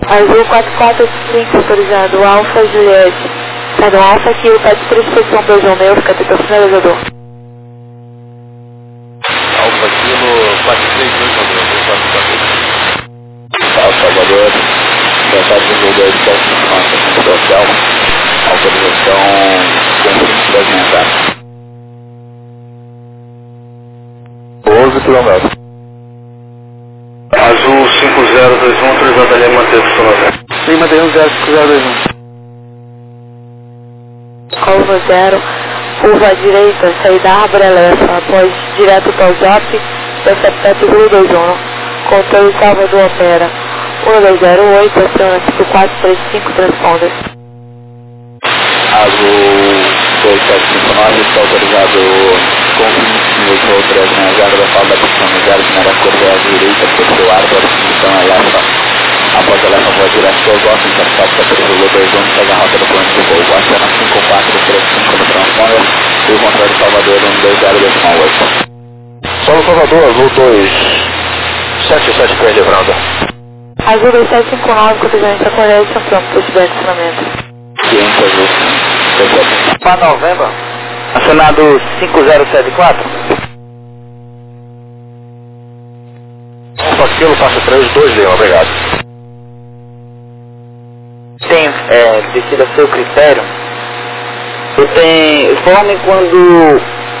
Azul 445 autorizado, Alfa Juliette. Perdão, Alfa Kilo, pede por inspeção 2 Romeu, fica até o finalizador. Alfa Kilo 432 Romeu, 442. Salvador, tratado de número 279, social, autorização conjunto fragmentar. 12 km. Azul 5021, autorizado a linha manter o sonoro. Lima tem 5021. Alfa 0, curva à direita, saída Árvore Lefa, após direto para o Zap, Pet 21, controle Salvador opera. 1208, aciona 5435, transponder. Azul 2759, está autorizado com 20 ou 3 na reserva da falda da posição reserva, primeira curva à direita, terceiro Árvore, então a Lefa. Após a Lefa, voa direto para o Zop, intercepta 3,21, segue a rota do plano de voo, aciona 5435 no transponder, e o contrário Salvador 12028. Solo Salvador, Azul 277 livrando. Azul 2759, cortejante acolhede, campeão, possibilidade de acionamento. Ciência Azul. Para novembro, acionado 5074. Alfa Kilo, passa 3, 2 Leão, obrigado. Tem descida a seu critério. Informe quando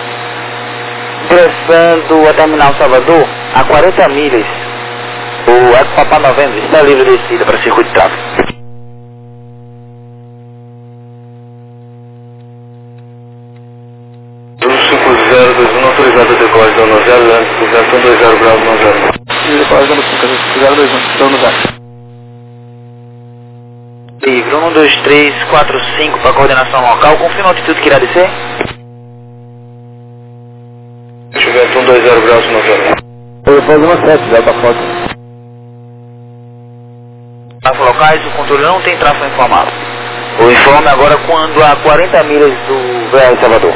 ingressando a terminal Salvador a 40 milhas. O Eco Papá Novembro está livre de descida para circuito de tráfego. Azul 5021, autorizado a decolagem da 90, antes do 120 graus 90. Decolagem da 5021, estou no zero. Livre 12345 para coordenação local. Confirma a altitude que irá descer. Vento 120 graus 90. Eu vou fazer uma 7, já para foto. Tráfego locais, o controle não tem tráfego informado. O informe agora quando a 40 milhas do VR Salvador.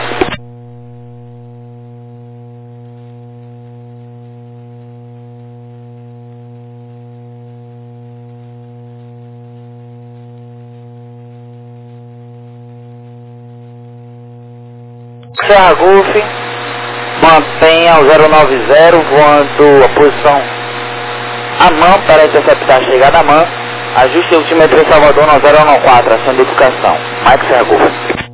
Serra Golf, mantenha o 090 voando a posição a mão para interceptar a chegada a mão. Ajuste a altimetria Salvador no 014, ação de educação. Mike Serra Golf.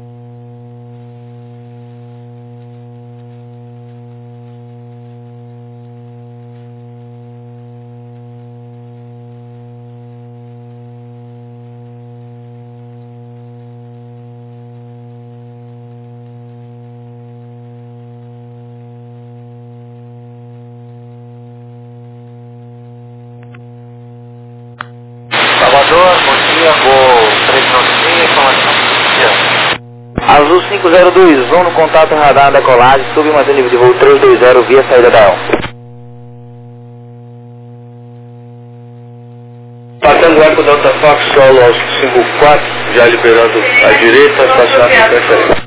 Salvador, bom dia, vou 396, informação do dia. Azul 502, zona no contato radar da decolagem, sub e mantém nível de voo 320 via saída da EL. Passando Eco Delta Fox, solo aos 54, já liberando a direita, estacionado em preferência.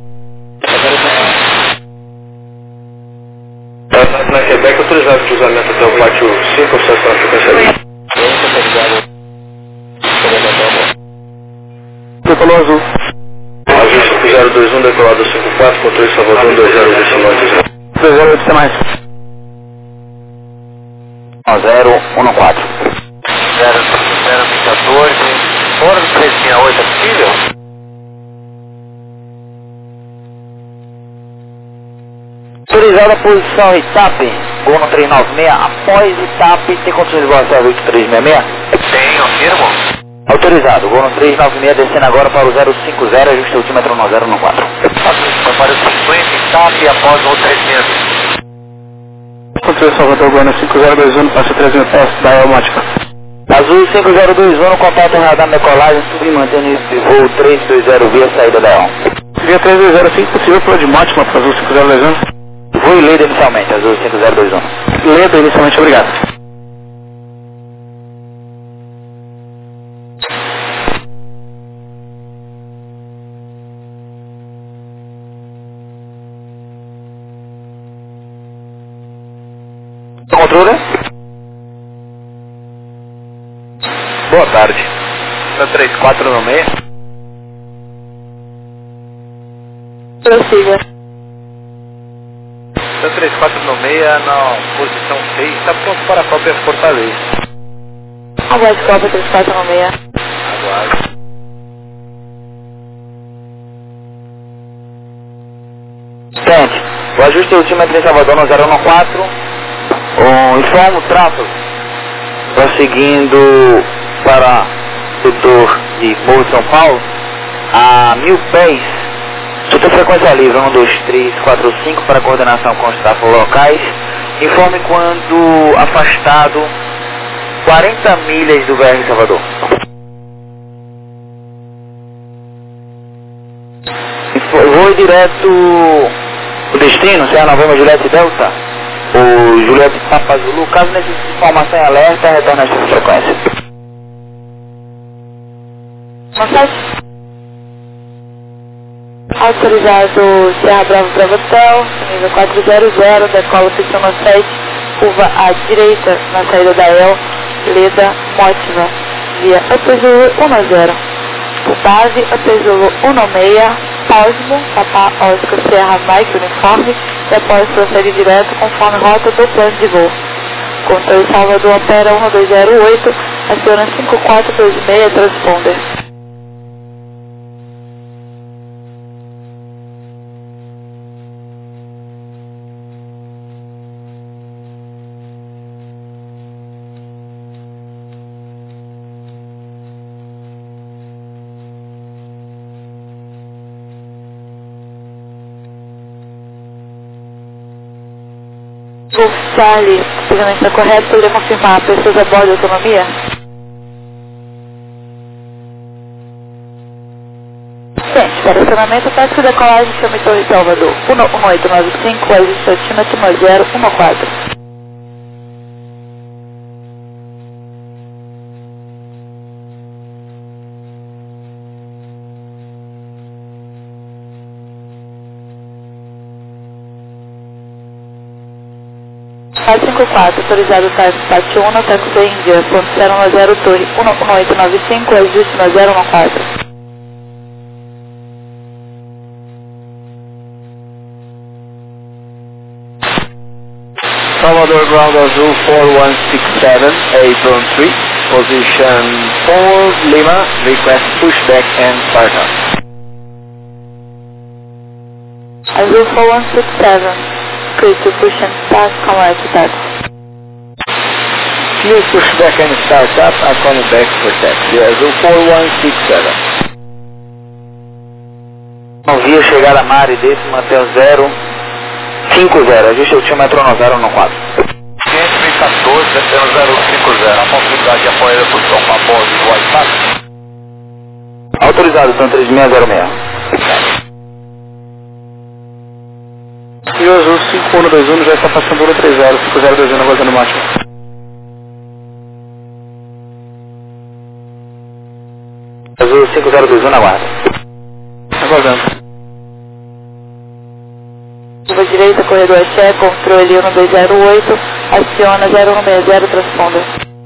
Na Quebec, autorizado o cruzamento até o pátio 5, estacionado em preferência. Decolou azul. Azul 5021, decolado 54, controle Salvador 20 30 mais. 014. 014, fora do 368, é possível? Autorizada a posição Itap, gol no 396, após Itap, tem condições de voar até o 366? Tenho, afirmo. Autorizado, gol no 396, descendo agora para o 050, ajuste o altímetro no 014. Foi para o 50, Itap e após o 366. Controle Salvador Goiânia 5021, passa 3 mil pés da Elmática. Azul 5021, no contato radar decolagem, sub e mantém nível de voo 320 via saída da EL. Via 320, assim possível, pula de Mótima para Azul 5021. Voo e leda inicialmente, Azul 5021. Leda inicialmente, obrigado. Controle? boa tarde. 34 no meio. Prossiga. 34 no meia, na posição 6, está pronto para a cópia Fortaleza. Aguarde Copa 3496. Aguardo. Tente, o ajuste ultímetro em Salvador no 014, informa o tráfego, prosseguindo para o setor de Morro de São Paulo, a 1000 pés, setor frequência livre 1, 2, 3, 4, 5 para coordenação com os tráfegos locais, informe quando afastado 40 milhas do BR Salvador. Vou direto o destino, Serra Novembro, Juliette Delta, o Juliette Papa Zulu. Caso necessite informação em alerta, retorna essa frequência. Mensagem. Autorizado Serra Bravo Bravo Hotel, nível 400, decola pista 7, curva à direita na saída da El, Leda, Mótiva, via APZulu 10. Base APZulu 16, Pósimo, Papa Oscar Serra Mike Uniforme, e após prossegue direto conforme rota do plano de voo. Controle Salvador opera 1208, aciona 5426 transponder. Charlie, o pagamento está correto, poderia confirmar pessoas a bordo de autonomia? Gente, para acionamento, táxi de decolagem, chame Torre Salvador, 11895, ajuste altímetro 1014. A54, autorizado táxi Pátio 1, táxi da Índia, ponto 010, Torre 11895, ajuste 1014. Salvador Ground Azul 4167, Apron 3, position 4 Lima, request pushback and start up. Azul 4167. Crystal push and start, correct taxi. Please push back and start up, I'm calling back for taxi. Azul 4167. Não via chegar a Mari desse, manter o 050, ajuste o altímetro no 014. 514, descendo 050, a possibilidade de apoio da posição com a bordo do WhatsApp. Autorizado, então 3606. E o Azul 5121 já está passando por 30, 5021 aguardando o máximo. Azul 5021 na guarda. Aguardando. Curva direita, corredor Axé, controle 1208, aciona 0160, transponder.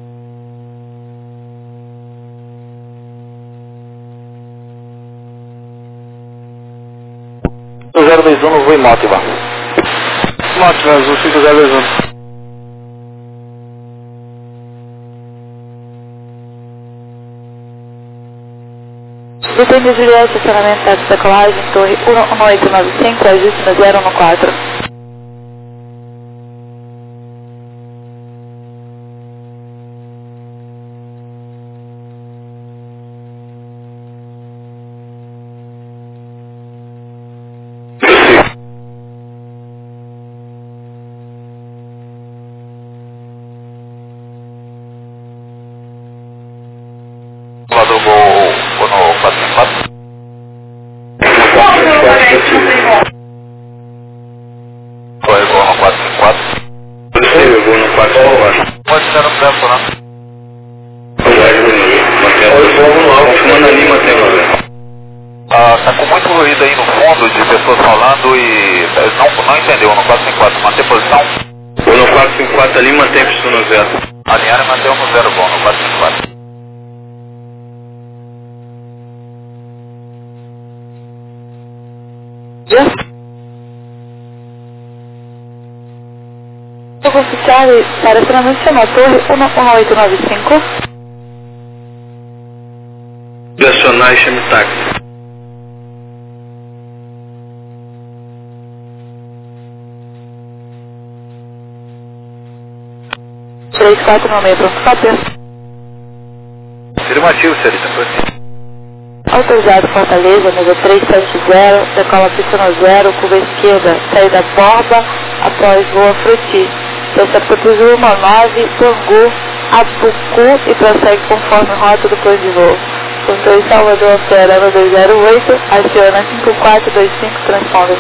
O 021 no voo Mótiva. Mótiva, Azul 5021. Detende Juliette, estacionamento táxi decolagem, Torre 11895, ajuste no 014. Salvador Gol no 454. Foi Gol no 454. Possível, vou no 454. Pode ser no tempo, né? Vamos no alto, manda ali, mantém Tá com muito ruído aí no fundo de pessoas falando e não entendeu no 454. Manter posição? Vou no 454 ali, mantém a pista no 0. Alinhar e manter no 0 bom no 454. Oficial para treinamento chama Torre 1895. Direcionais chame táxi. Três, quatro, no meio, pronto, cópia. Afirmativo, senhorita, prossiga. Autorizado Fortaleza, nível 370, decola pista no 0, curva esquerda, saída Borba, após Voa Fruti. Recepta para o 19, Bangu, Apucu e prossegue conforme rota do plano de voo. Controle Salvador, opera 208, aciona 5425, transponder.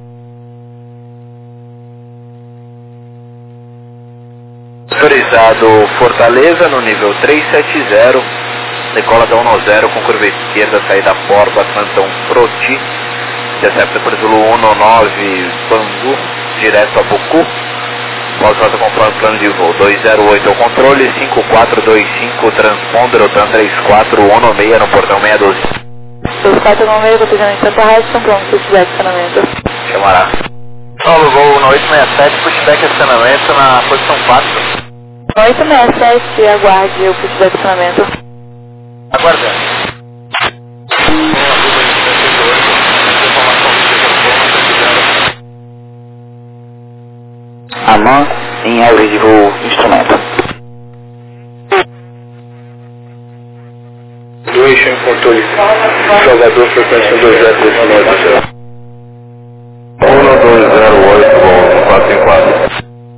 Autorizado Fortaleza no nível 370, decola da 10 com curva esquerda, saída Borba, Santão Froti, recepta por Zulu 19, Bangu, direto a Bucu, pós-rota conforme plano de voo, 208 ao controle, 5425, transponder, OTAN 3416 no portão 612. 3416, protegendo em Santa Rádio, São Paulo, pushback acionamento. Chamará. Solo voo no 867, pushback acionamento na posição 4. 867, aguarde o pushback acionamento. Aguardando. AMAN em aves de voo instrumento. Duration controle Salvador, frequência 20 1208, voo 454.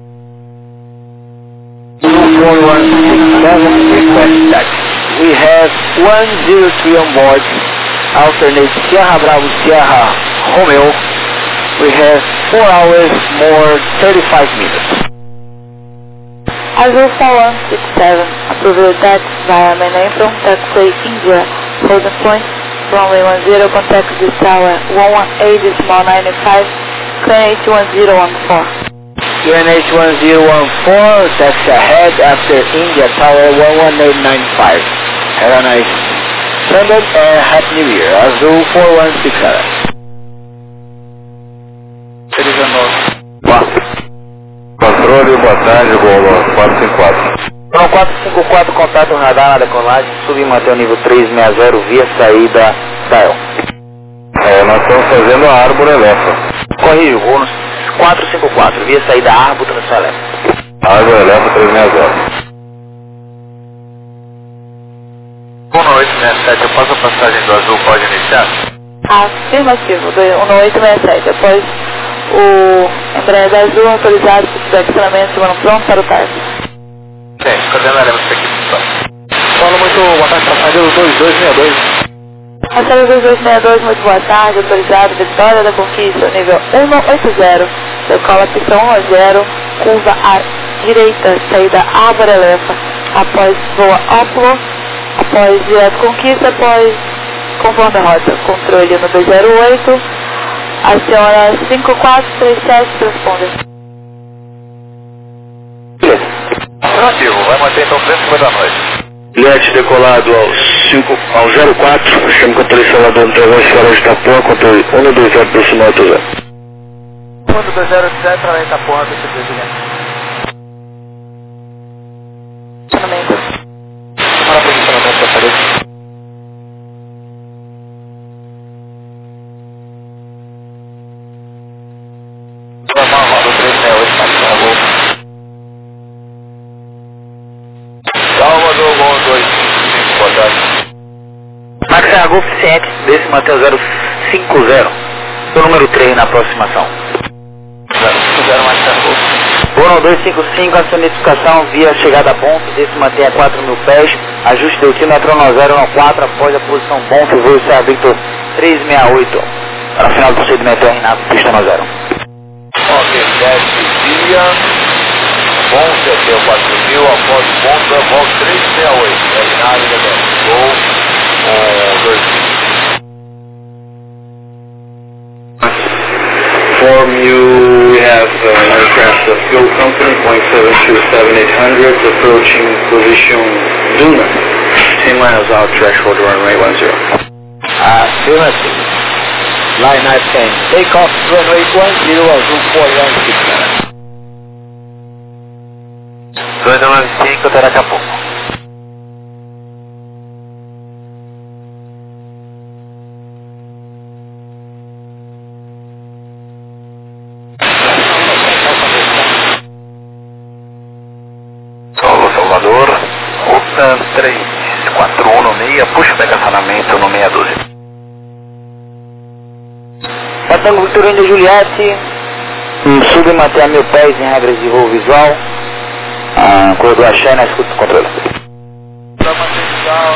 4167, request taxi. We have 103 on board, alternate Sierra Bravo, Sierra Romeo. We have 4 hours more 35 minutes. Azul 4167, approval tax via main apron, taxiway India, holding point, runway 10, contact this tower 118, small 95, QNH 1014. QNH 1014, taxi ahead after India Tower 11895. Have a nice Sunday and Happy New Year. Azul 4167. Controle, boa tarde, voo 454. 454, contato radar na decolagem, subir e manter o nível 360 via saída Dial. Nós estamos fazendo a Árbora Elefa. Corrige, voo 454, via saída Árbora no Salé. Árbora Elefa 360. Voo no 867, eu passo a passagem do Azul, pode iniciar? Afirmativo, 1867, após o Embraer Azul autorizado para o estacionamento, semana pronto para o táxi. Sim, coordenaremos isso aqui, pessoal. Fala muito, boa tarde, passagem do 2262. Passagem 2262, muito boa tarde, autorizado, Vitória da Conquista, nível 180, decola pista 10, curva à direita, saída Árbora Elefa, após voa óculo, após direto Conquista, após conforme a rota, controle no 208, aciona 5437, transponder. Afirmativo, vai manter então 350 da noite. Bilhete decolado ao 04, chama controle Salvador no Travão, Escola de Itapuã, controle 120 aproximado ao 0. 1207, para Itapuã, deixa eu ver, Acionamento. para o posicionamento da parede. Normal, roda 368, passou a boca. Salvador, voo 255, boa tarde. Max Golf 7, décimo até o 050, o número 3 na aproximação. 050, Max Golf. Voo 255, acionificação via chegada ponto, décimo até a 4.000 pés, ajuste do tino atrão 014, após a posição ponto, voo Serra Victor 368, para o final do procedimento RNAV, pista no 0. Ok, 10 dia. Ponte até o 4.000, após ponta, volta 368, terminado, gol, 2. Form you, we have aircraft of fuel company, 0.727-800, approaching position Duna, 10 miles out, threshold runway 10. Afirmativo. Line 910. Take off runway 10, Azul 416. 295 até daqui a pouco. Solo Salvador, Rutan 3416, puxa o estacionamento no 612. Tango Victor India Juliette, sube e manter a 1000 pés em regras de voo visual. Corredor axé na escuta do controle. Para manter visual,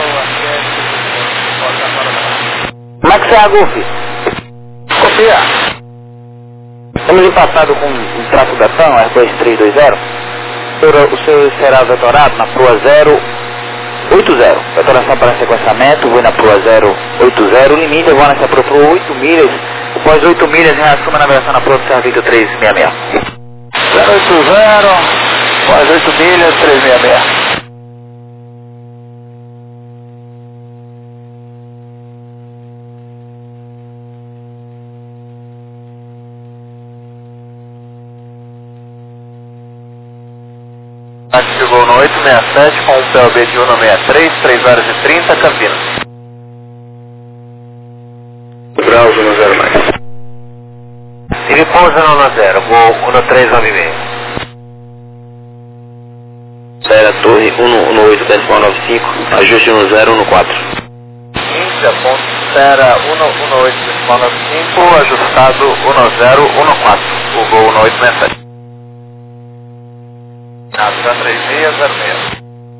Max Agulf. Copia. Estamos empatados com um tráfego da TAM, R2320. O seu será vetorado na Proa 080. Vetoração para sequenciamento, voo na Proa 080. Limite, voo nessa Proa por 8 milhas. Após 8 milhas, reassuma a navegação na Proa Serra Victor 366. 080, após 8 milhas, 366. Chegou no 867 com um PLB de 163, 3 horas e 30, Campinas. Browse no 0 mais. Ele pousa no 0, voo 139,5. Serra Torre 118,95, ajuste no 014. Índia, ponto Serra 118,95, ajustado 1014, o voo 1867. Nasa 3606.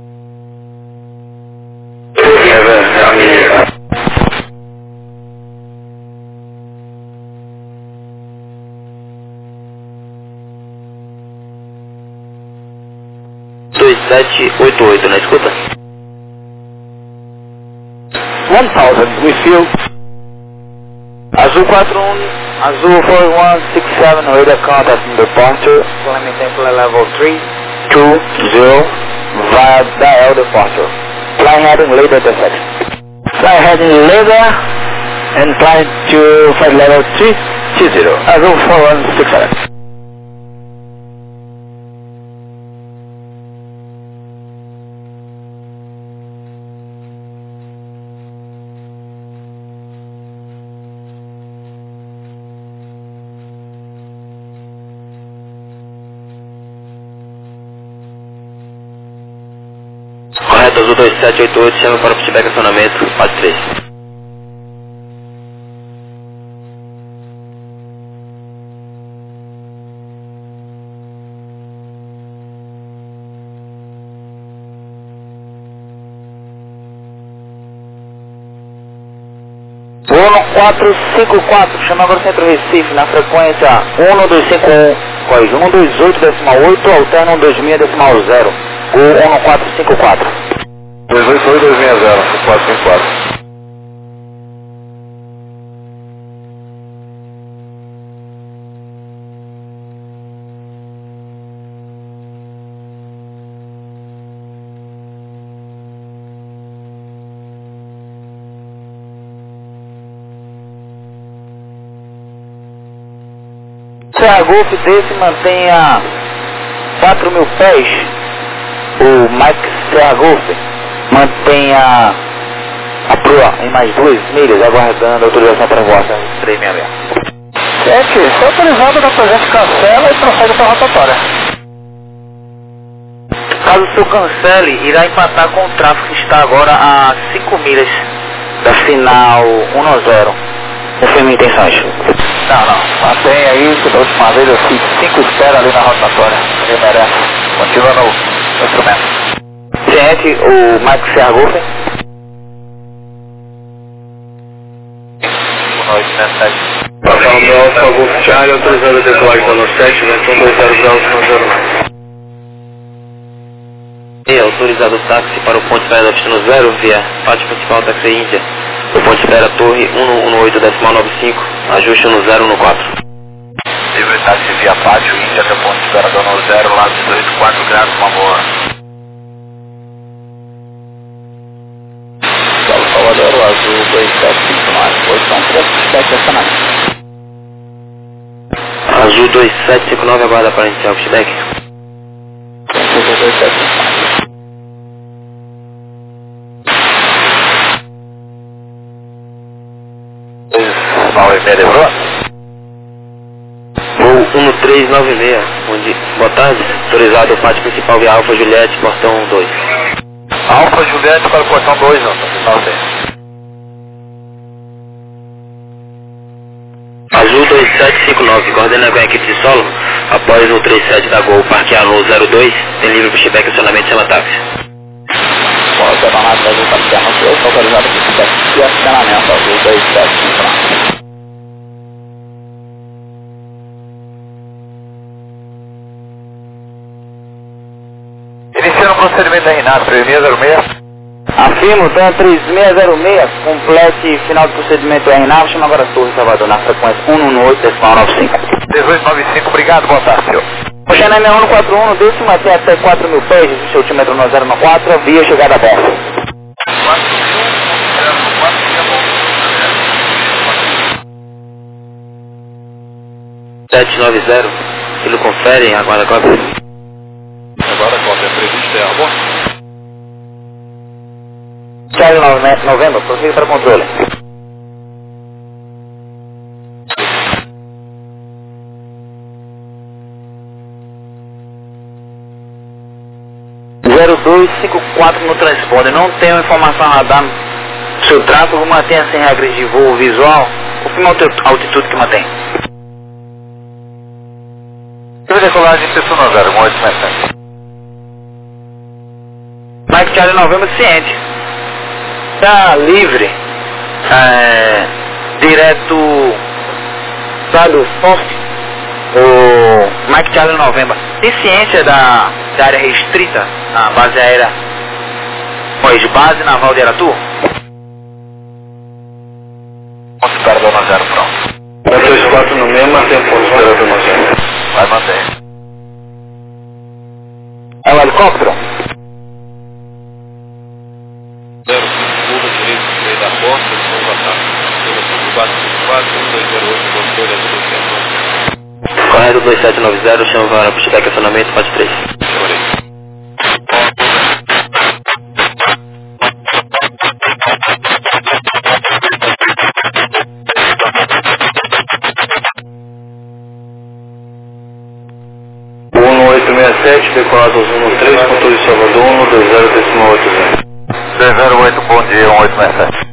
Dois 788 na escuta. 1000, refuel. Azul 41, Azul 4167, radar contact from departure. Climate template level 320 via dial departure. Fly heading later intersection. Fly heading later and fly to flight level 320. Azul 4167. Correto, Azul 2788, chama para o feedback acionamento, fase 3. Voo 454, chama agora o Centro Recife, na frequência 1251, código 128,8, alterna 126,0. Voo 1454. 228-260, 454. Serra Golf desse mantenha 4.000 pés. O Max Serra Golf mantenha a proa em mais 2 milhas, aguardando a autorização para voar 366. 7, se autorizado da presente cancela e prossegue para a rotatória. Caso o senhor cancele, irá empatar com o tráfego que está agora a 5 milhas da final 1-0. Confirme intenções. Não, mantém aí, que da última vez eu fiz 5 espera ali na rotatória. Ele merece. Continua no instrumento. Ciente, o Max Serra Golf. 187. Papel do Alfa Golf Charlie, autorizado a decolagem da 97, né? São 20 graus no 09. E autorizado o táxi para o ponto de espera da pista no 0 via pátio principal táxi Índia. O ponto de espera Torre 118,95, ajuste no 014. Livre táxi via pátio Índia até o ponto de espera no 0, lado 18, 4 graus, por favor. Salvador, Azul 2759, posição 3, estacionamento. Azul 2759, aguarda para iniciar o feedback. 2759. Voo 1396, boa tarde, autorizado o pátio principal via Alfa Juliette, portão 2. Alfa Juliette para o portão 2, não sei. Azul 2759, coordena com a equipe de solo, após o 37 da Gol, parquear no 02, tem livre para feedback, acionamento sem táxi. Pode abanar para o parquear no 2, autorizado para feedback e acionamento, Azul 2759. Iniciando o procedimento da RNAV 3606. Afirmo, TAM 3606, complete final do procedimento RNAV, chama agora Torre Salvador, na frequência 118.95. 1895, obrigado, boa tarde, senhor. Oceana M141, décimo até 4.000 pés, seu altímetro 014, via chegada aberta. 790, ele confere, aguarda cópia. Agora a cópia prevista é a bordo. Charlie Novembro, prossiga para controle. no transponder, não tenho informação radar. Seu tráfego mantenha sem regras de voo visual, confirma a altitude que mantém. Decolagem Cessna 01867. Mike Charlie Novembro ciente. Está livre. Direto. Sabe o forte? O Mike Charlie Novembro. Tem ciência da área restrita na base aérea? Pois, base naval de Aratu? Espera do 0 pronto. 24 no mesmo, mantém o ponto espera do 0. Vai manter. É o helicóptero? 05, curva direita, freio da porta, novo ataque. Pelo 454, 1208, controle azul 270. Correto 2790, chama para puxar acionamento, parte 3. Decolado Azul 13, controle de Salvador 120.80. 308, bom dia, 1867.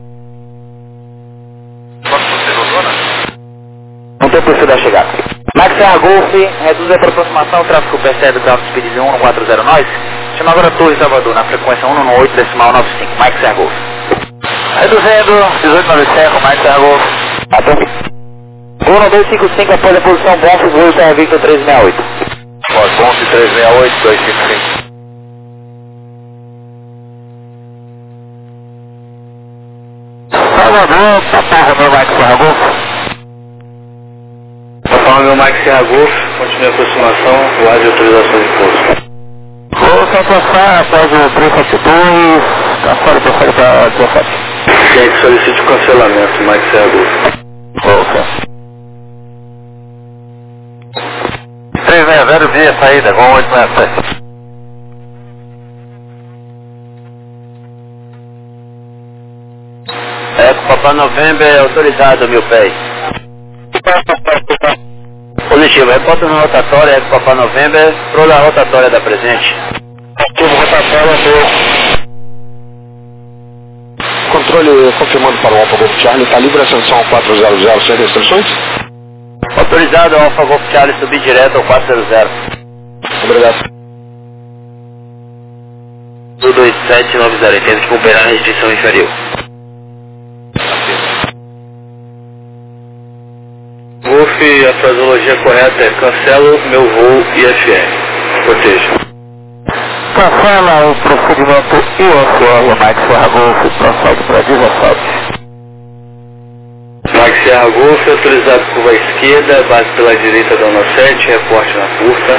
Não tem perfil da chegada. Max Serra Golf, reduz para aproximação, o tráfego percebe do alto speed de 140 nós. Chama agora Torre Salvador, na frequência 118.95, Max Serra Golf. Reduzindo, 1895, Max Serra Golf. Atende. 1255 após a posição Bonf, voo Terra Victor 368. Bonf 368, 255. Salvador, papai, meu Mike Serra Golf. Papai, meu Mike Serra Golf, continue a aproximação, guarde autorização de pouso. Vou passar após o 372, tá fora para 17. Quem que solicite o cancelamento, Mike Serra Golf. Ok. 360 via saída, com 867. Papai Novembro é autorizado, meu pé. Positivo, reporta na rotatória, Papai Novembro, pro da rotatória da presente. Ativo, rotatória, controle confirmando para o Alfa Golf Charlie, está livre a ascensão 400 sem restrições? Autorizado, Alfa Golf Charlie, subir direto ao 400. Obrigado. 2790, entendo que cooperar a restrição inferior. Golf, a fraseologia correta é cancelo meu voo IFR. Proteja. Cancela o procedimento IFR, Mike Serra Golf, prossegue para 17. Mike Serra Golf, autorizado curva à esquerda, base pela direita da 17, reporte na curta.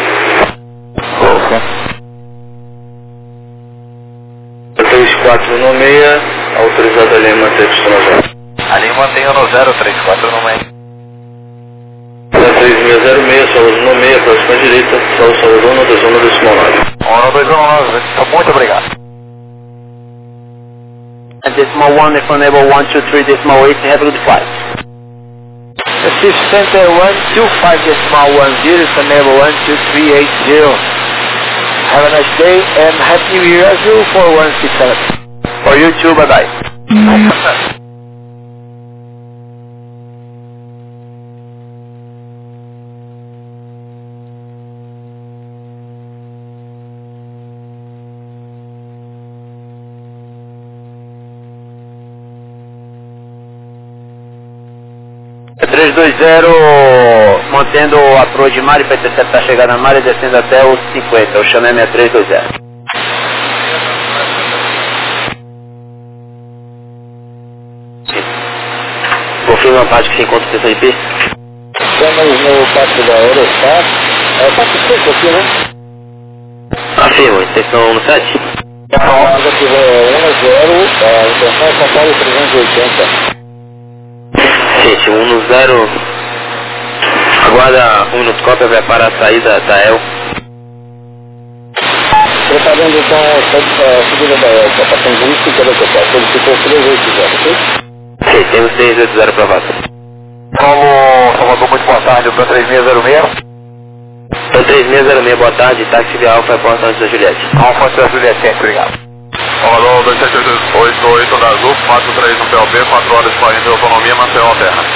Golf. 34 no meia, Autorizado a linha manter pista no 0. A linha mantém no 034 no meio. 3606, Saulo no meio, próxima direita, Saulo 1, 21 decimal 9. 1, 2, 1, 9, muito obrigado. Decimal 1, if enable 123 decimal 8, have a good flight. Recife Center 125 decimal 10, if enable 12380. Have a nice day and Happy New Year as you for 167. For you too, bye bye. 320, mantendo a proa de mar e para interceptar a chegada na mar e descendo até os 50. Eu chamei 6320. Confirma a parte que se encontra extensão de pista. Estamos no pátio da Eurostar. É o pátio 5 aqui, né? Afirmo, extensão no 7. A água tiver 1-0, a intenção é São Paulo 380. Gente, 1-0. Aguarda 1 minuto cópia, vai para a saída da EL. Preparando então a subida da EL, para passar em risco e pelo que eu posso. Solicitou 380, ok? Sim, temos 380 aprovado. Paulo Salvador, muito boa tarde, para 3606. Então 3606, boa tarde, táxi de Alfa, porta antes da Juliette. Alfa antes da Juliette, sempre, obrigado. Salvador 2788 da Azul, 43 no PLB, 4 horas 40 de autonomia, Maceió a terra.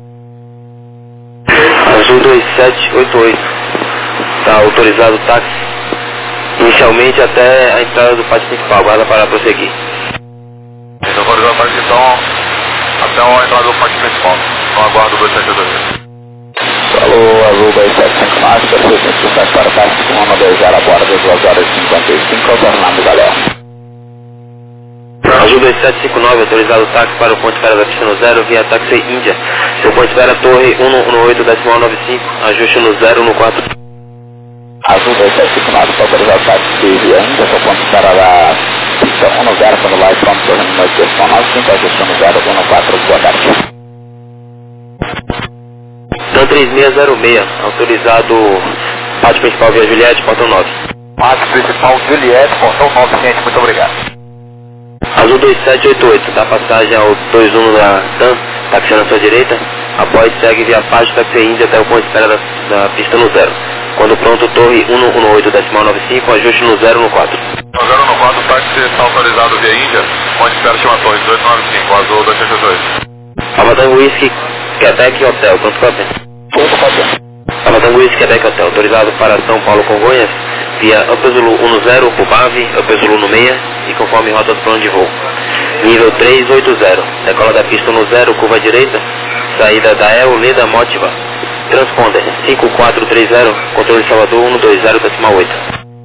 Azul 2788. Está autorizado o táxi inicialmente até a entrada do pátio principal, aguarda para prosseguir. Autorizado o táxi então até a entrada do pátio principal. Então aguardo 2788. Falou, Azul 2759, para para o táxi com uma 20 a bordo das 2 horas 55, ao Fernando Galera. Azul 2759, autorizado o táxi para o ponto de espera da pista no 0 via táxi Índia. Seu ponto de espera Torre 118 decimal 95, ajuste no 0 no 4. Azul 2759, autorizado o táxi via Índia, seu ponto de espera da pista 10, quando lá estamos Torre 118 decimal 95, ajuste no 0 no 4, boa tarde. Então 3606, autorizado pátio principal via Juliette, portão 9. Pátio principal Juliette, portão 9, gente, muito obrigado. Azul 2788, dá passagem ao 21 da TAM, táxi na sua direita. Após segue via pátio táxi Índia até o ponto de espera da pista no 0. Quando pronto, Torre 118 decimal 95, ajuste no 0 no 4. No 0 no 4, o táxi está autorizado via Índia, ponto de espera chama Torre 1895, Azul 282. Abatango Whisky, Quebec Hotel, quanto cópia? Abatango Whisky, Quebec Hotel, autorizado para São Paulo Congonhas, via Upper Zulu 10, Pubave, Upper Zulu no 6 e conforme rota do plano de voo. Nível 380, decola da pista no 0, curva direita, saída da EL, Leda Motiva. Transponder 5430, controle Salvador 120 decimal 8.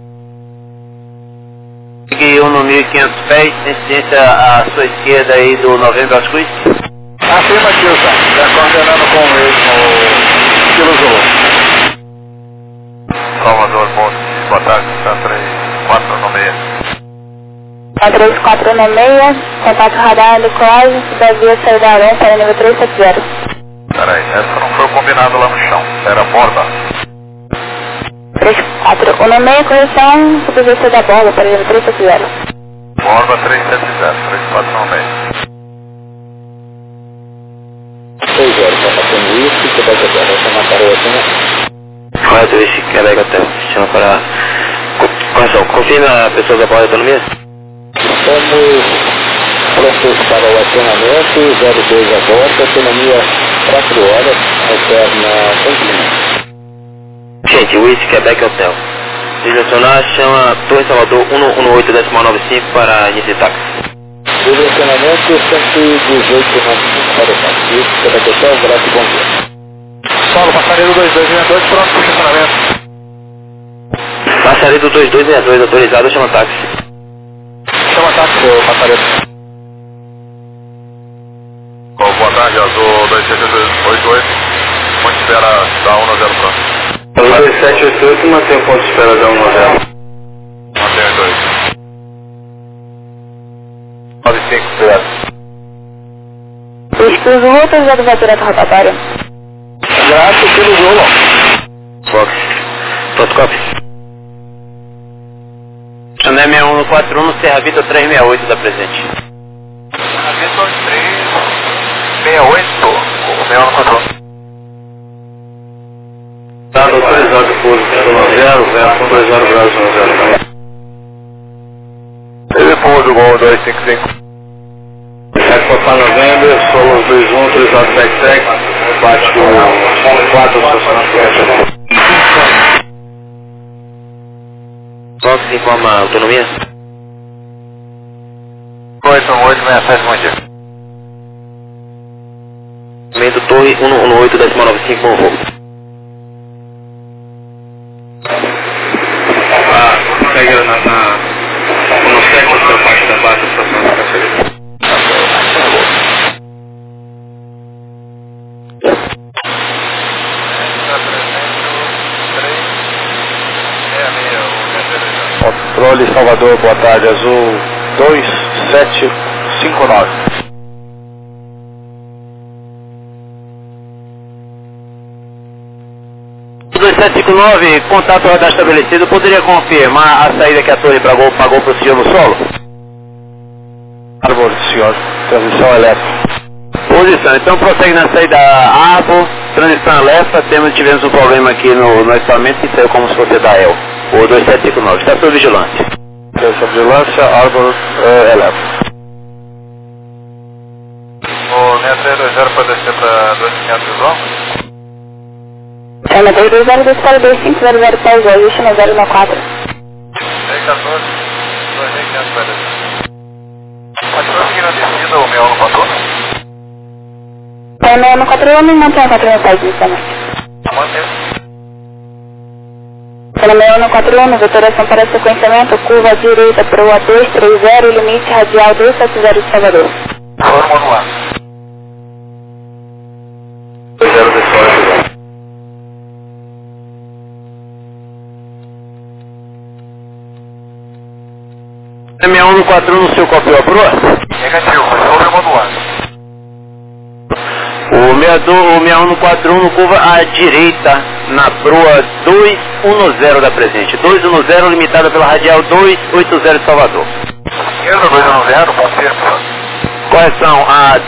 Seguiu no 1500 pés, incidência à sua esquerda aí do Novembro Oscar. Afirmativo, já coordenando com o mesmo estilo Zulu. Salvador, boa tarde, está 3496. Está 3496, contato radar do Clóvis, da via saída Arão para nível 370. Peraí, essa não foi o combinado lá no chão, era borda. 3496, correção, subvenção da borda para nível 370. Borda 370, 3496. 6-0, está passando isso, que vai ter essa matéria aqui, né? Correto, esse Quebec Hotel, chama para... Correção, confirma a pessoa da borda de autonomia? Estamos prontos para o acionamento, 02 a bordo, autonomia 4 horas, retorna Campinas. Gente, Whisky Quebec Hotel. Direcionar, chama Torre Salvador 118 decimal 95 para início de táxi. Direcionamento 118 para o táxi. Quebec Hotel, Braço Bom Dia. Paulo, passageiro 2262, pronto para o estacionamento. Passaredo 2262, autorizado, chama táxi. Chama táxi, passageiro. Boa tarde, Azul 2788, ponto de espera da 110 pronto. Azul 2788, mantém o ponto de espera da 110. Mantém os dois. 95, obrigado. Escuso Zulu, autorizado vai direto à rotatória. Grato pelo Zulu. Fox. Fotocópia. André 6141 no Serra Vitor 368 da presente. Serra Vitor 368, o 6141. Dado autorizado por 0, verso 20 Brasil 0. Telefone do Gol 255. Papa November, Solos 21, autorizado backtrack, bate do 4, estacionamento. Fox informa a autonomia. 81867, bom dia. Aumento Torre 118.95 com voo. Consegue no século da parte da base da estação de cancelamento. Controle Salvador, boa tarde, Azul 2759. O 2759, contato radar estabelecido, poderia confirmar a saída que a torre pagou para o senhor no solo? Árvore, senhor, transmissão elétrica. Posição, então prossegue na saída Árvore, transição elétrica, tivemos um problema aqui no equipamento que saiu como se fosse da EL. O 2759, está sob vigilância. Está sob vigilância, Árvore elétrica. O 6320 pode descer para 2500 quilômetros? É na 220 desce para 2500 pausa, ajuste no 094. 614, 2500 vai descer. Continua seguindo a descida o 6141? É no 6141 e mantém a 41 pés inicialmente. Mantém. Pela 6141, vetoração para sequenciamento, curva direita para o A230, limite radial 270 de Salvador. Forma no ar. 0 de sorte. É 6141 no seu copiou a proa? Negativo, mas forma no ar. O 6141 no curva à direita, na proa 210 da presente. 210 limitada pela radial 280 de Salvador. Esquerda 210, confirma. Correção a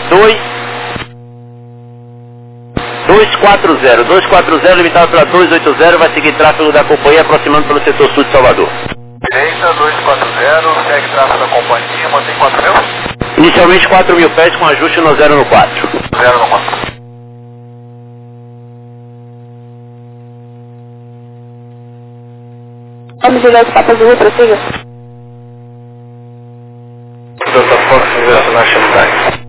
240 limitada pela 280, vai seguir tráfego da companhia aproximando pelo setor sul de Salvador. Direita 240, segue tráfego da companhia, mantém 4.000? Inicialmente 4.000 pés com ajuste no 0 no 4. 0 no 4. Vamos virar os papas do prossiga. Delta Fox International Time.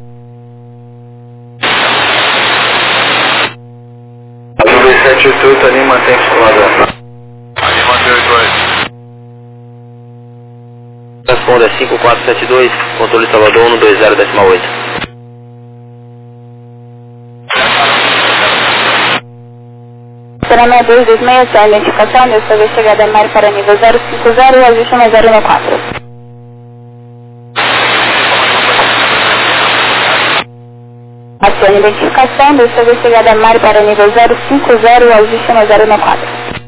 Azul 278, ali mantém funcionando. Ali mantém 88. Responda 5472, controle Salvador 120.8. Será 6226, a identificação, dessa vez chegada a Mari para nível 050 e ajuste no 094. Acione a identificação, dessa vez chegada a Mari para nível 050 e ajuste no 094.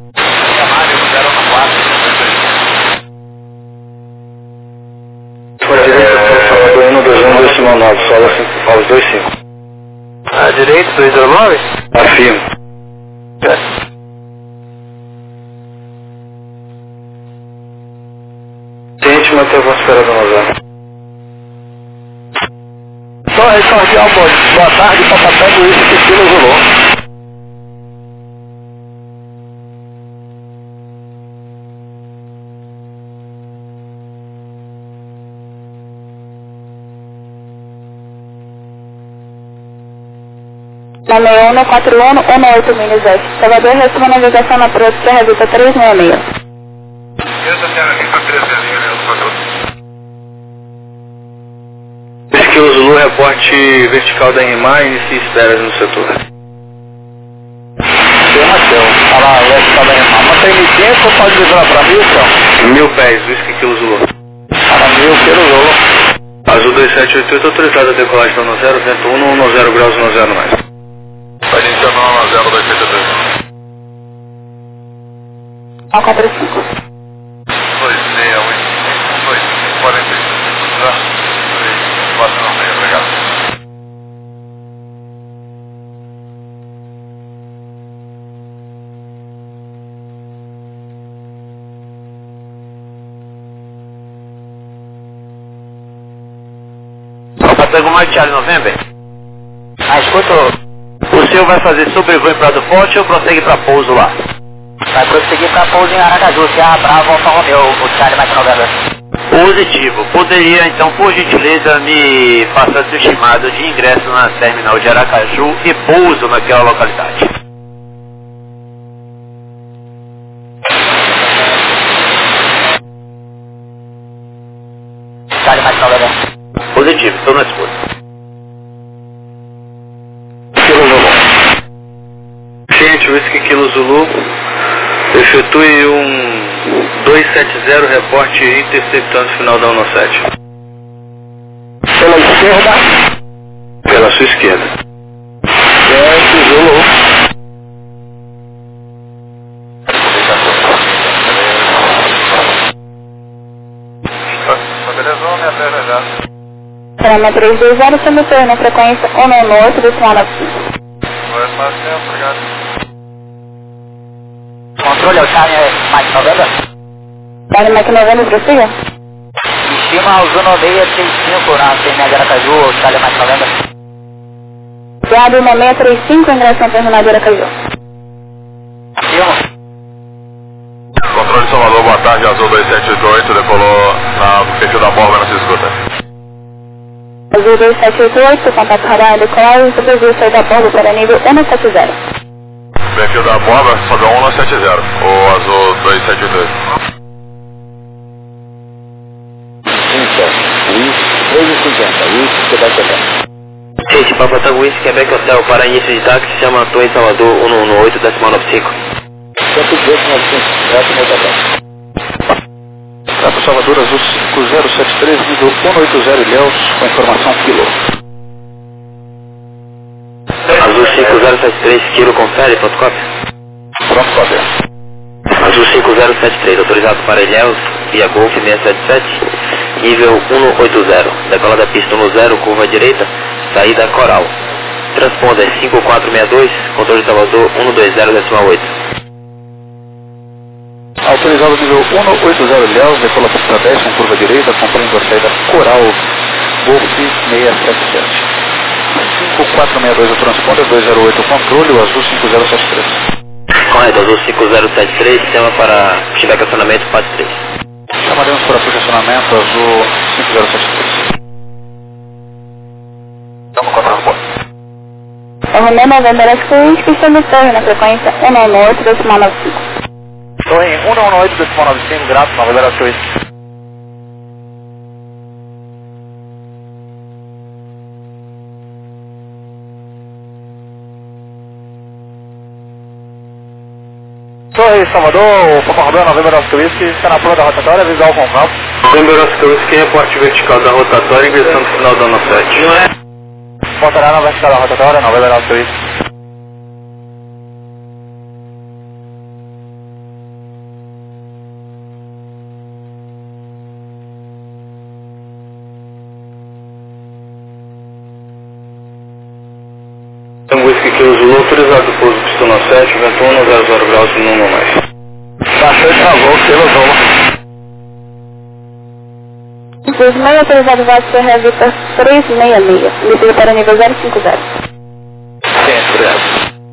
Por direita, Salvador 121 solo aos 25. À direita 209? Afirmo. Tente manter a atmosfera do Nozano. Só ressortear o bonde. Boa tarde, Papapé do Isso que Kilo Zulu. Na 6141, 18 milhas oeste. Salvador recebe navegação na proa de Serra Vitor 366. Esquerda Serra Vitor 366, Kilo Zulu, reporte vertical da RMA, inicie esperas no setor. Marcel, fala vertical da RMA. Mantém 1.500 ou pode levar para 1.000, então? 1000 pés, Whisky Kilo Zulu. Fala 1.000, Kilo Zulu. Azul 2788, autorizado a decolagem da 10, vento 10 graus 10 mais. Está iniciando na 10 282. 145. 268, 496, obrigado. Patango Mike Charlie November. Escuta, o senhor vai fazer sobrevoo em Prado Forte ou prossegue para pouso lá? Vai prosseguir para pouso em Aracaju, se a Bravo Alfa Romeo, o Charlie Mike November. Positivo. Poderia então, por gentileza, me passar seu estimado de ingresso na terminal de Aracaju e pouso naquela localidade? Charlie Mike November. Positivo, estou na escuta. Kilo Zulu. Gente, Whisky Kilo Zulu, efetue um 270, reporte interceptando o final da 17. Pela esquerda. Pela sua esquerda. Zulu. Parâmetro 320, simultâneo na frequência 198 decimal 95. Obrigado. Controle ao Charlie Mike November. Charlie Mike November, prossiga. Estima ao Zona 635 na terminal de Aracaju, ou Charlie Mike November. Guarda 1635, ingresso na terminal de Aracaju. Estima. Controle Salvador, boa tarde, Azul 2788, decolou na perfil da borba, não se escuta. Azul 2788, contato radar decolagem, sobreviu sair da borba para nível 170. Perfil da borba, sobe 170, o Azul 2788. 350, Quebec Hotel. Gente, Papa Tango Whisky, Quebec Hotel, para início de táxi, chama Torre Salvador 118, decimal 95. 118, 95, meu papel. Para Salvador, Azul 5073, nível 180 Ilhéus, com informação quilo. Azul 5073, quilo, confere, fotocópia. Pronto, cópia. Azul 5073, autorizado para Ilhéus, via Golf 677, nível 180, decola da pista 10, curva direita, saída Coral. Transponder 5462, controle de Salvador 120, decimal 8. Autorizado nível 180 Ilhéus, decola pista 10 com curva direita, compreendo a saída Coral, Golf 677. 5462 o transponder, 208 o controle, o Azul 5073. Correto, Azul 5073, chama para estacionamento fase 3. Chamaremos para posicionamento Azul 5073. Estamos com o transporte. Romeo November, Whisky, estando torre na frequência 198, decimal 95. Torre 198, decimal 95, grato, Nova York, Whisky. Torre Salvador, Papa Romeo, November Oscar Whisky, está na prova da rotatória, visual com o campo. November Oscar Whisky, reporte vertical da rotatória, ingressando no final da 17. Não é? Portará na vertical da rotatória, November Oscar Whisky. Whisky Kilo Zulu, autorizado pouso pistão 7, vento 10 graus e 1 mais. Bastante favor, pelo Zulu. 26, autorizado vaso CR Victor 366, descida para nível 050. Sim, obrigado.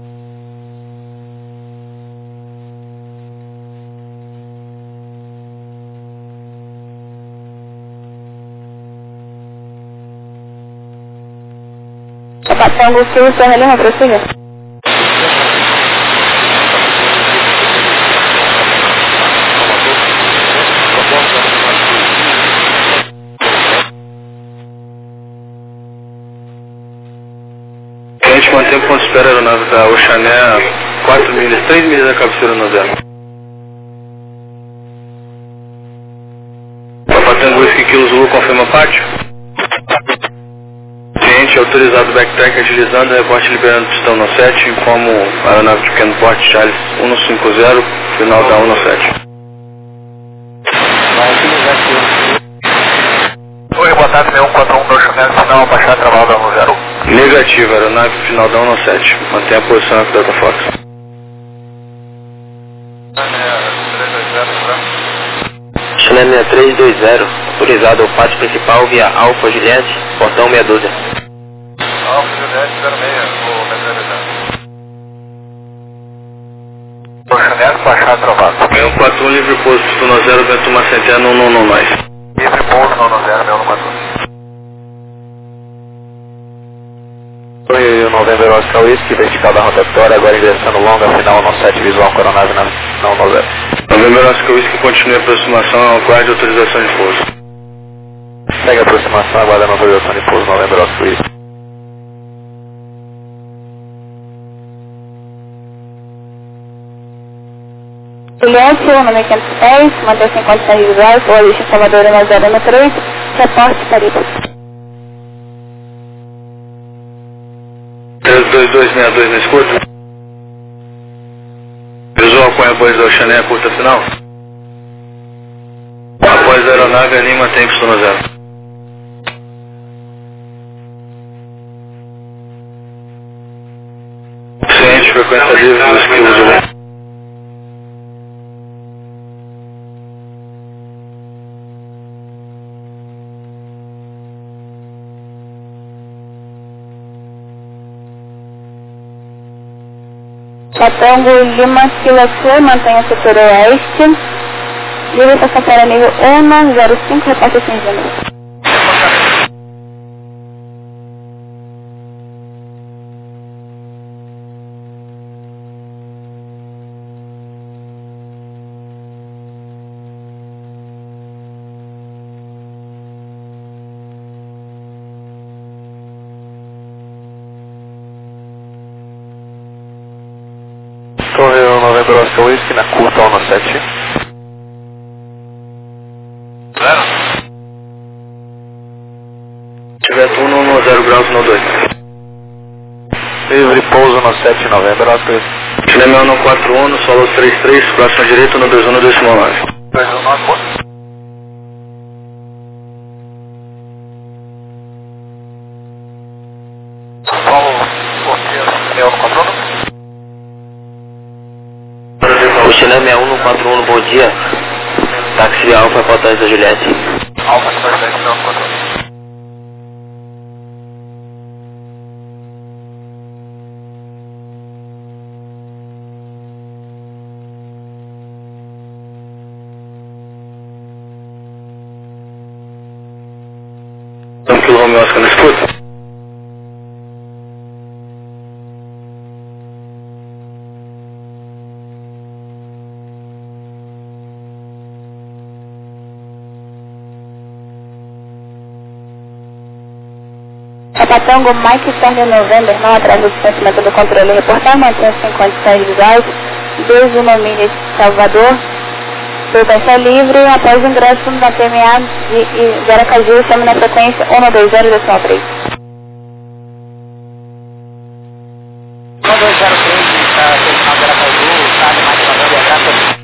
Patango Sul, Serra Lima, prossiga. A gente mantém ponto de espera aeronave da Oxané a 4 milhas, 3 milhas da cabeceira no zero. Papa Tango Whisky Kilo Zulu, confirma pátio. autorizado o backtrack agilizando, reporte liberando pistão no 7, informo a aeronave de pequeno porte Charles 150, final da 17. Oi, boa tarde, 6141, meu Chanel, sinal, baixar travado da 10. Negativo, aeronave final da 17, mantém a posição aqui da Delta Fox. Chanel 6320, autorizado o pátio principal via Alfa Juliette, portão 612. Alfa Juliette 06, vou metralhar. Ô Chanel, baixar travado. 6141, livre pouso, pistão 0, vento uma centena, 1 mais. Livre pouso, 0, 6141. Oi, Novembro Oscar Whisky, vertical da rotatória, agora ingressando longa, final 17, visual com aeronave na 90. Novembro Oscar Whisky, continue a aproximação, aguarde autorização de pouso. Segue a aproximação, aguardando autorização de pouso, Novembro Oscar Whisky. Juliette, 1510, mantém-se em condições visuais, o origem Salvador na 013, reporte Caribe. 32262 na escuta. Visual com a voz do Chanel, curta final. Após a aeronave, a linha mantém pistão 0. Ciente, frequência livre dos quilos de lei. Tango Lima Kilo Sul, mantenha o setor oeste. Livre passageiro nível 105, reporte sem gênero. Correio Novembro Oscar Whisky na curta 17. Tiver turno no 0 graus no 2. Livre pouso no 7 Novembro Oscar Whisky. Chanel 141, solo 33, próximo direito no 21 decimal 9. 219, quanto? O Chanel 6141, bom dia. Táxi Alfa, portão da Juliette. Alfa 210, não, quanto? Kilo Romeo Oscar na escuta. Tango Mike Sérgio November, não atrasa o distanciamento do controle reportar, mantém-se em condições visuais, 21 milhas de Salvador, frequência livre, após o ingresso na PMA de Aracaju, chame na frequência 120 decimal 3. 1203, terminal de Aracaju, estado mais favor e abraço.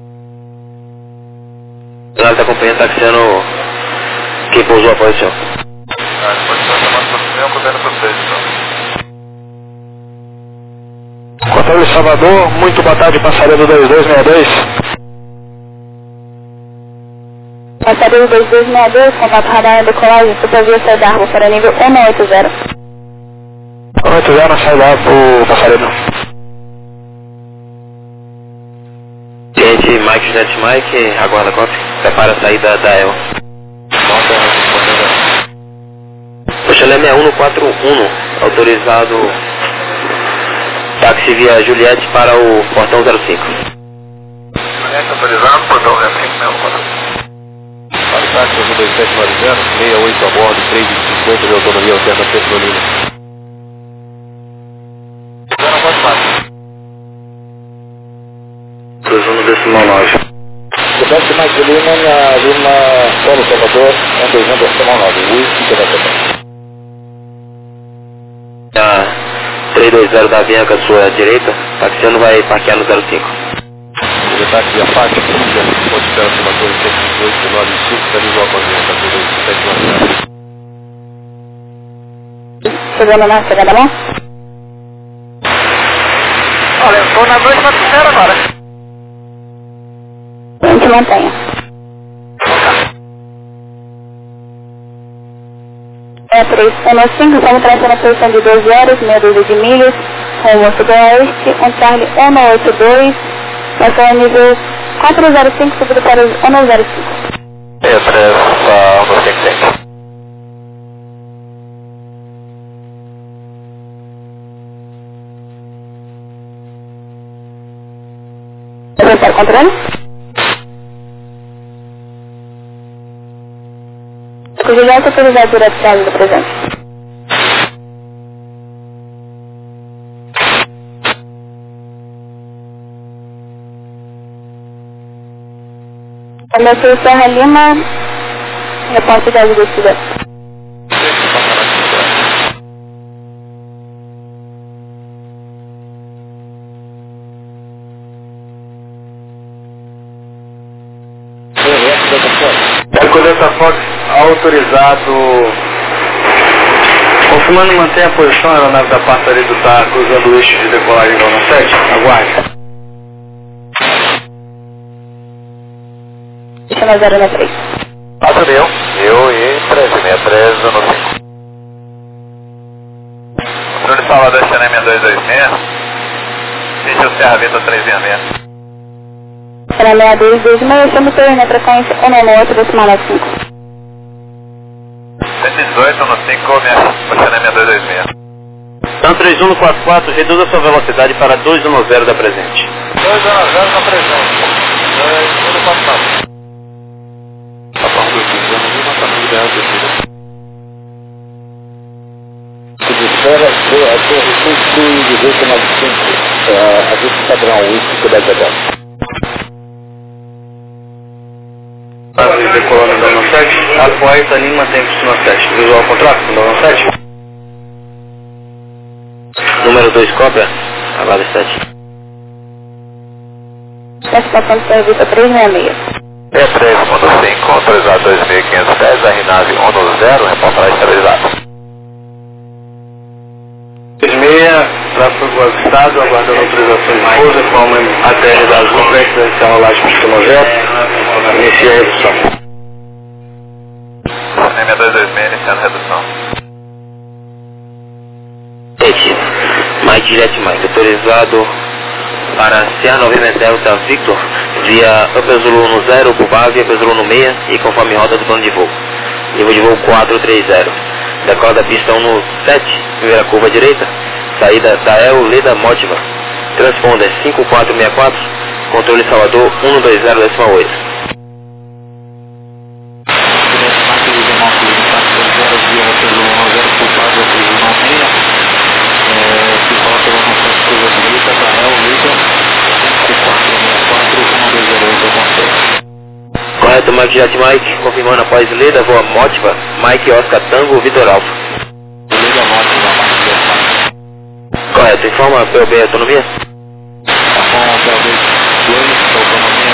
O nave está acompanhando, taxiando quem pousou após o senhor. Depois nós chamamos para o cinema, podendo para vocês, então. Controle Salvador, muito boa tarde, passageiro 2262. Passageiro 2262, contato radar de decolagem, supervia saída da para nível 180. 180 na saída pro passageiro. Cliente Mike Juliette Mike, aguarda a cópia, prepara a saída da EL. O Chanel 6141, autorizado táxi via Juliette para o portão 05. Juliette autorizado, portão 05, mesmo, quanto? Para o táxi 2790, 68 a bordo, 3,50 de autonomia alterna Petrolina. Não pode mais. 21 decimal 9. Roberto Petrolina na Lima Solo Salvador, 120 decimal 9. Whisky Internacional. 320 da Avianca à sua direita, taxiando vai parquear no 05. Ele está aqui a parte Índia, pode esperar acima 21895, está visual com a Avianca, 22719. Chegando na chegada lá? Olha, eu estou na 240 agora. A gente mantenha. É 315, estamos trazendo a posição de 12 horas, meia dúzia de milhas, rumo sudoeste, Charlie 182, vai ser o nível 405, subido para o 105. É, 3, você que tem. Avançar o controle? Cujo já é autorizado direto para do presente. Comecei Serra Lima, repórter da Ajuda Estudante. Eco Delta Fox autorizado. Confirmando manter a posição, a aeronave da parte ali do tá cruzando o eixo de decolagem da 17. Aguarde. Chama 093. Passa eu e 1363 no 5. Controle Salvador, Xanem 6226. Ficha o Serra Vita 366. Para 6226, estamos na frequência 198 decimal 5. 118 no 5, Xanem 6226. Então 3144, reduza sua velocidade para 210 da presente. 210 na presente. 2144. A forma do Suzano, não está muito bem descida. Espera a torre 11895, ajuste padrão, isso que deve dar. Decolando da 17, Aqua Italim mantém posição 7. Visual contrato da 17. Número 2, cópia, aguarda 7. Satisfação de serviço 366. É 3.5, autorizado 2510, a RNAV 110, reportagem estabilizada. 36, tráfego avistado, aguardando autorização de pouso, informa ATR dados complexos, iniciar a rolagem para o sistema zero, inicia a redução. Xanem 6226, iniciando redução. Mike Jet Mike, autorizado para Sierra November Delta Victor, via Upper Zulu no 0, Bubave, Upper Zulu no 6 e conforme rota do plano de voo. Nível de voo 430. Decola da pista 117, primeira curva à direita, saída da El Leda Motiva. Transponder 5464, controle Salvador 120,8. Correto, Mike Jet Mike, confirmando após Leda, voa Motiva, Mike Oscar Tango, Vitor Alfa. Leda Motiva, Mike. Correto, informa POB autonomia? Informa POB 2, autonomia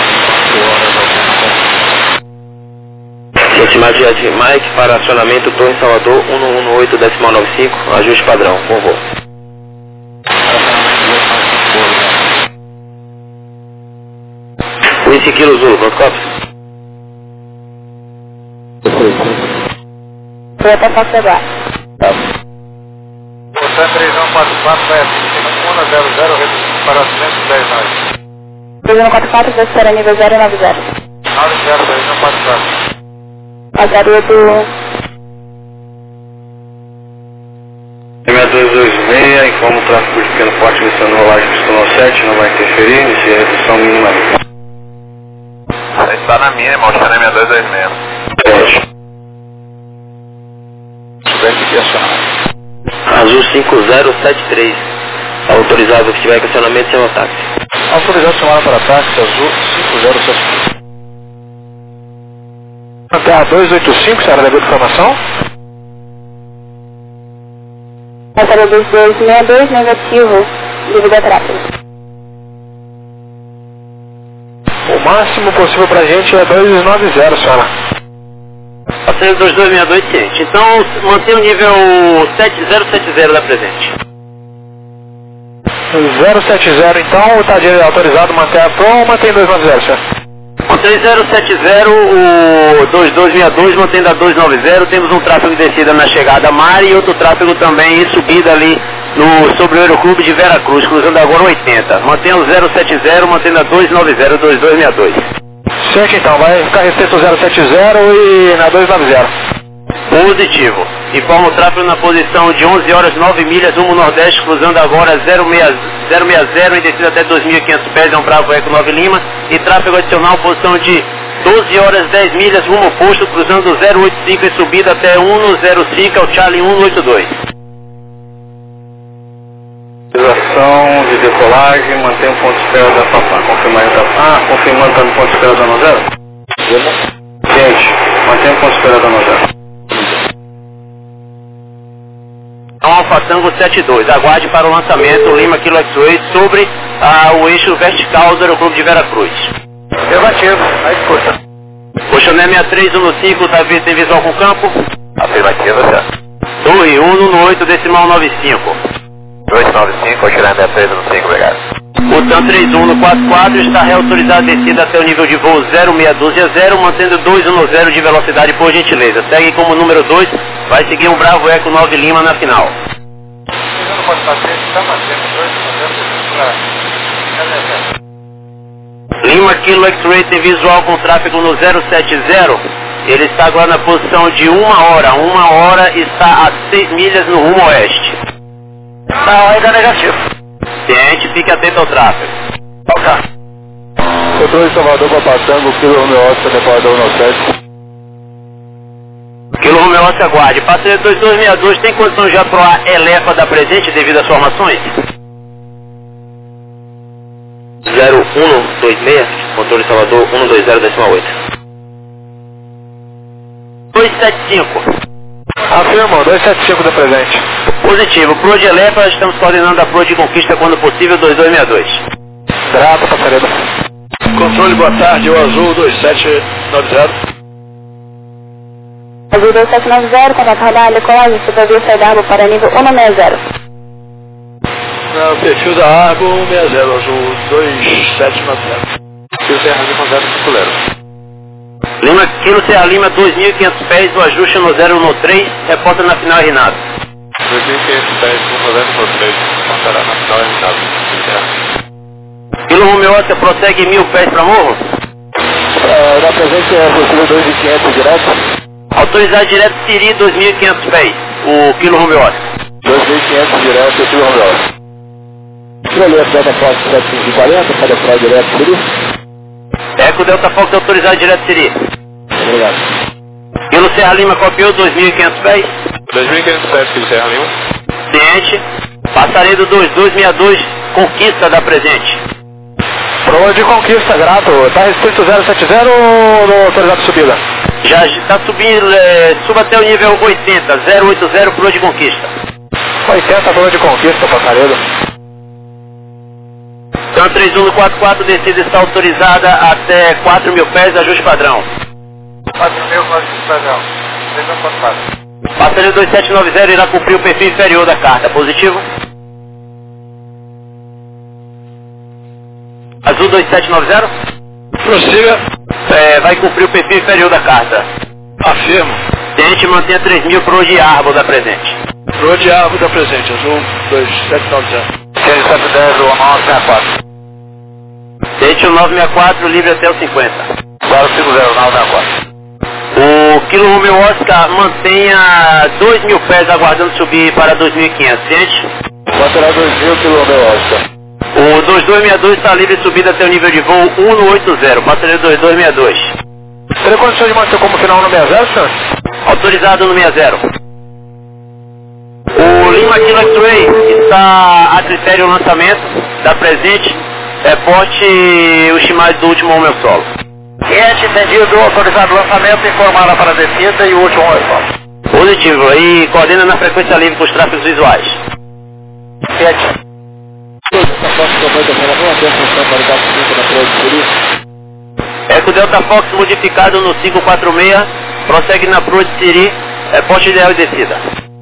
4 horas, Jet Mike Jet Mike para acionamento Torre Salvador 118,95, ajuste padrão, bom voo. 15 kg Zulu, quantos copos? Foi até fácil agora. Você 3144 vai a 5100, reduzindo para 210 nós. 3144, vai ser a nível 090. 90, 3144. Pagaria do... 6226, informa o tráfego de pequeno porte iniciando rolagem para o sistema 7, não vai interferir, inicia a redução mínima. Você está na mínima, o Xanem 6226. Azul 5073, autorizado que tiver estacionamento sem táxi. Autorizado chamada para táxi, Azul 5073. Terra 285, senhora, levou de informação? Passaria 2262, negativo, devido a tráfego. O máximo possível pra gente é 290, senhora. Passaria 2262, ciente. Então, mantém o nível 7070 da presente. 070, então, tá autorizado manter a Pro ou mantém 290, senhor? Mantém 070, o 2262 mantendo a 290, temos um tráfego de descida na chegada a mar e outro tráfego também em subida ali sobre o Aeroclube de Vera Cruz, cruzando agora 80. Mantém o 070, mantendo a 290, 2262. Certo, então, vai ficar restrito 070 e na 290. Positivo. Informa o tráfego na posição de 11 horas 9 milhas, rumo nordeste, cruzando agora 060 em descida até 2.500 pés, é um Bravo Eco 9 Lima. E tráfego adicional, posição de 12 horas 10 milhas, rumo oposto, cruzando 085 em subida até 105, é o Charlie 182. Autorização de decolagem, mantém o ponto de espera da Papá. Confirmar a etapa. Confirmando está no ponto de espera da Nozero? Gente, mantém o ponto de espera da Nozero. Alfa Tango 72, aguarde para o lançamento Lima Kilo X-Ray sobre o eixo vertical do Aeroclube de Vera Cruz. Afirmativo, a escuta. Oxoné 6315, tem visual com campo? Afirmativa, já. Torre 118, decimal 95. 295, Oxoné 6315, obrigado. O TAM 3144 está reautorizado a descida até o nível de voo 0620, mantendo 210 de velocidade, por gentileza. Segue como número 2, vai seguir um Bravo Eco 9 Lima na final. Lima Kilo X-Ray tem visual com tráfego no 070, ele está agora na posição de 1 hora está a 6 milhas no rumo oeste. Não, ainda negativo. Ciente, fique atento ao tráfego. Ok. Controle Salvador, Papatango, Kilo Romeo Oscar, Equador, Nordeste. Kilo Romeo Oscar, aguarde. Passageiro 2262, tem condição de aproar Elefa da presente devido às formações? 0126, controle Salvador, 120,8. 275. Afirmo, 275 da presente. Positivo. Pro de Elefa, estamos coordenando a Pro de Conquista quando possível, 2262. Grato, passageiro. Controle, boa tarde, o Azul 2790. Azul 2790, contato radar, decolagem, supervia Saidabo para nível 160. Não, perfil da Argo 160, Azul 2790. Perfil Serra Lima 050. Lima, Kilo Serra Lima, 2.500 pés, o ajuste no 013, reporta na final Renato. 2.500 pés, no 013, reportará na final Renato. Kilo Romeo Oscar, prossegue 1.000 pés para morro? Na presente é possível 2.500 direto. Autorizar direto Siri, 2.500 pés, o Kilo Romeo Oscar. 2.500 direto, Kilo Romeo Oscar. Beleza, Delta Fox 740, para falar direto, Siri. Eco Delta Fox, autorizar direto Siri. Obrigado. Kilo Serra Lima, copiou, 2.500 pés. 2.500 pés, Kilo Serra Lima. Ciente. Passaredo 2262, conquista da presente. Pro de conquista, grato. Tá restrito 070 ou autorizado de subida? Já está subindo, suba até o nível 80, 080 pro de conquista. 80 pro de conquista, passaredo. TAM 3144, descida está autorizada até 4.000 pés, ajuste padrão. 4.000, ajuste padrão. 3144. Passageiro 2790 irá cumprir o perfil inferior da carta. Positivo? Azul 2790? Prossiga. Vai cumprir o perfil inferior da carta. Afirmo. Tente manter 3.000 pro de Arbo da presente. Pro de Arbo da presente, Azul 2790. 110, o 964. Tente o 964, livre até o 50. 050, 964. O Kilo Romeo Oscar mantenha 2.000 pés aguardando subir para 2.500, ciente? Baterá 2.000, Kilo Romeo Oscar. O 2262 está livre de subida até o nível de voo 180, passageiro 2262. Teria condição de manter como final no 60, senhor? Autorizado no 60. O Lima Kilo X-Ray está a critério lançamento da presente. Reporte o estimado do último homem ao solo. Cliente entendido, autorizado o lançamento, informada para a descida e o último resposta. Positivo, aí coordena na frequência livre com os tráfegos visuais. 7. Eco Delta Fox modificado no 546, prossegue na Proa de Siri, poste ideal e descida.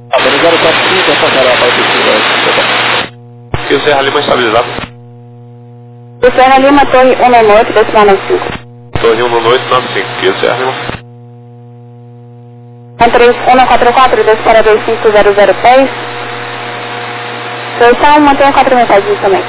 E o Serra Lima estabilizado? O Serra Lima, torre 198, decimal 95. Torre 19895, e o Serra Lima? 13144, desce para 2500 pés. Seleção, mantenha 4 mensagens também.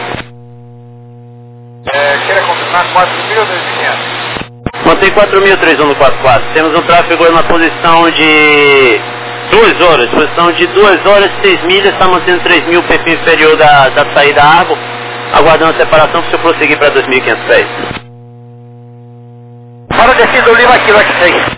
Queira confirmar 4.000 ou 2.500? Mantém 4.3144. Temos um tráfego na posição de 2 horas. Posição de 2 horas, 6 milhas, está mantendo 3.000 perfil inferior da saída da água. Aguardando a separação para eu prosseguir para 2.500 pés. Para o descido do Lima, Kilo X6.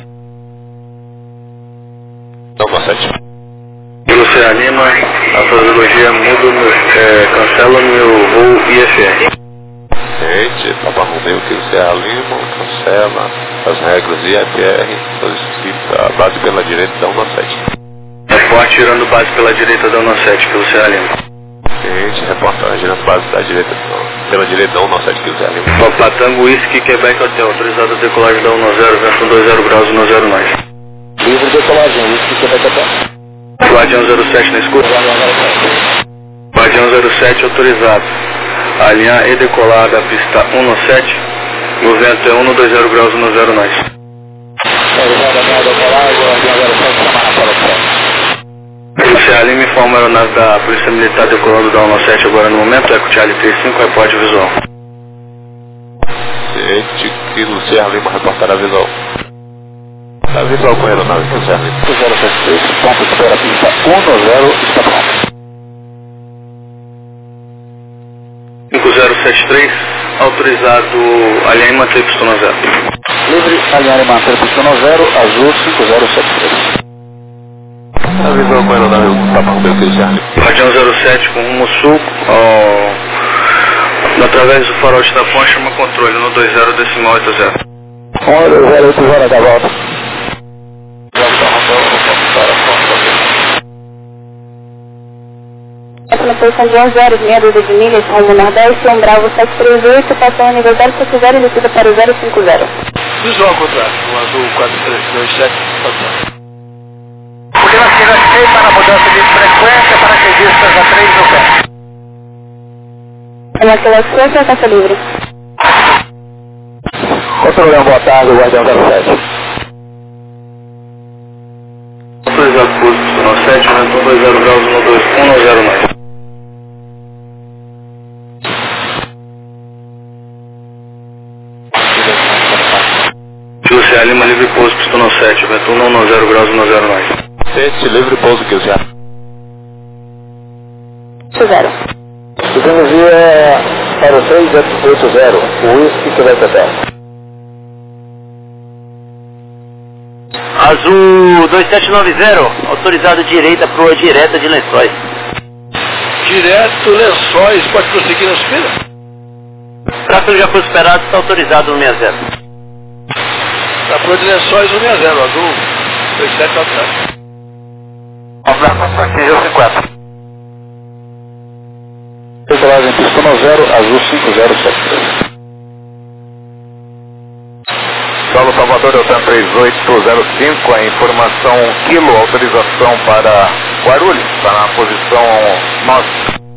Não, 7. Pelo Serra Lima, a fisiologia cancela meu voo IFR. Gente, Papa Romeu, que o Serra Lima cancela as regras IFR, solicita a base pela direita da 197. Reporte girando base pela direita da 197, pelo Serra Lima. Gente, reportagem girando base da direita, pela direita da 197, que o Serra Lima. Papa Tango Whisky, Quebec Hotel, autorizado a decolagem da 10, vento 20 graus 10 nós. Livre decolagem, Whisky Quebec Hotel. Guardião 07 na escuta. Guardião 07 autorizado. Alinhar e decolar da pista 197. O vento é 120 graus 10 nós. O Serra Lima informa a aeronave da Polícia Militar decolando da 197 agora no momento. Eco Charlie 35, reporte visual. Gente, que o Serra Lima reportará visual. Tá visual com a aeronave, que o Serra Lima. 073, ponto de espera, pista 10, está pronto. 5073, autorizado alinhar e manter pistão 0. Livre, alinhar e manter pistão 0, azul 5073. Tá visual com a aeronave, o Papa Romeu, que o Serra Lima. Guardião 07 com rumo sul, através do farote da ponte, chama controle no 20 decimal 80. 1080 da volta. Na posição de 11 horas, meia dúzia de milhas, rumo nordeste, Bravo 738, passando nível 070 e descida para o 050. Visual contrário, o azul 4327, Porque nós tivemos para a mudança de frequência para registas a 3 no pé. Naquela frequência, caixa livre. Controlando, boa tarde, Guardião 07. Autorizado curso pistão 7, vento 20 graus 120 nós. Serra Lima, livre pouso, pistão 7, vento 110 graus 10 nós. Gente, livre pouso, que o Serra. 0. Segundo via para o 680, o Whisky Quebec Hotel. Azul 2790, autorizado direita, proa direta de Lençóis. Direto, Lençóis, pode prosseguir na subida? Tráfego já foi superado, está autorizado no 60. Na proa de Lençóis 160, azul 2790. Nível 50. Decolagem pistão 0, azul 5073. Solo Salvador, Deltan 3805, a informação 1 kg, autorização para Guarulhos, está na posição 9.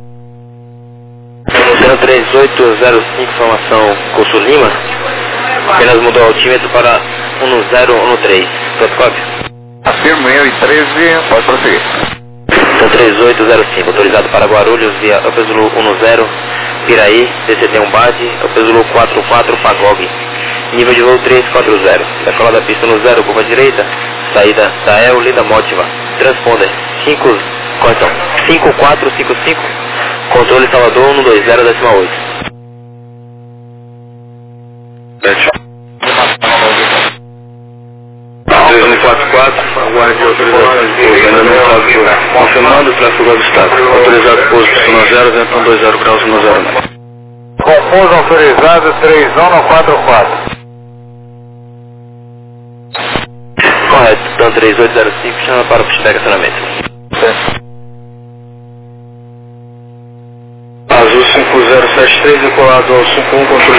03805, informação Curso Lima, apenas mudou o altímetro para 1013, pronto, cópia. Afirmo eu e 13, pode prosseguir. Então 3805, autorizado para Guarulhos via Zulu 10, Piraí, DCT1 base, Zulu 44, Pagog. Nível de voo 340, decola da pista no 0, curva direita, saída da El Linda Motiva, transponder 5455, controle Salvador 120 decimal 8. 3144, aguarde autorização de pouso, ainda não está confirmando o tráfego obstáculo. Autorizado pouso, pistão 0, vento 20 graus 10 nós. Com pouso autorizado 3144. Correto, então 3805, chama para o pista de estacionamento. Azul 5073, decolado ao 51, controle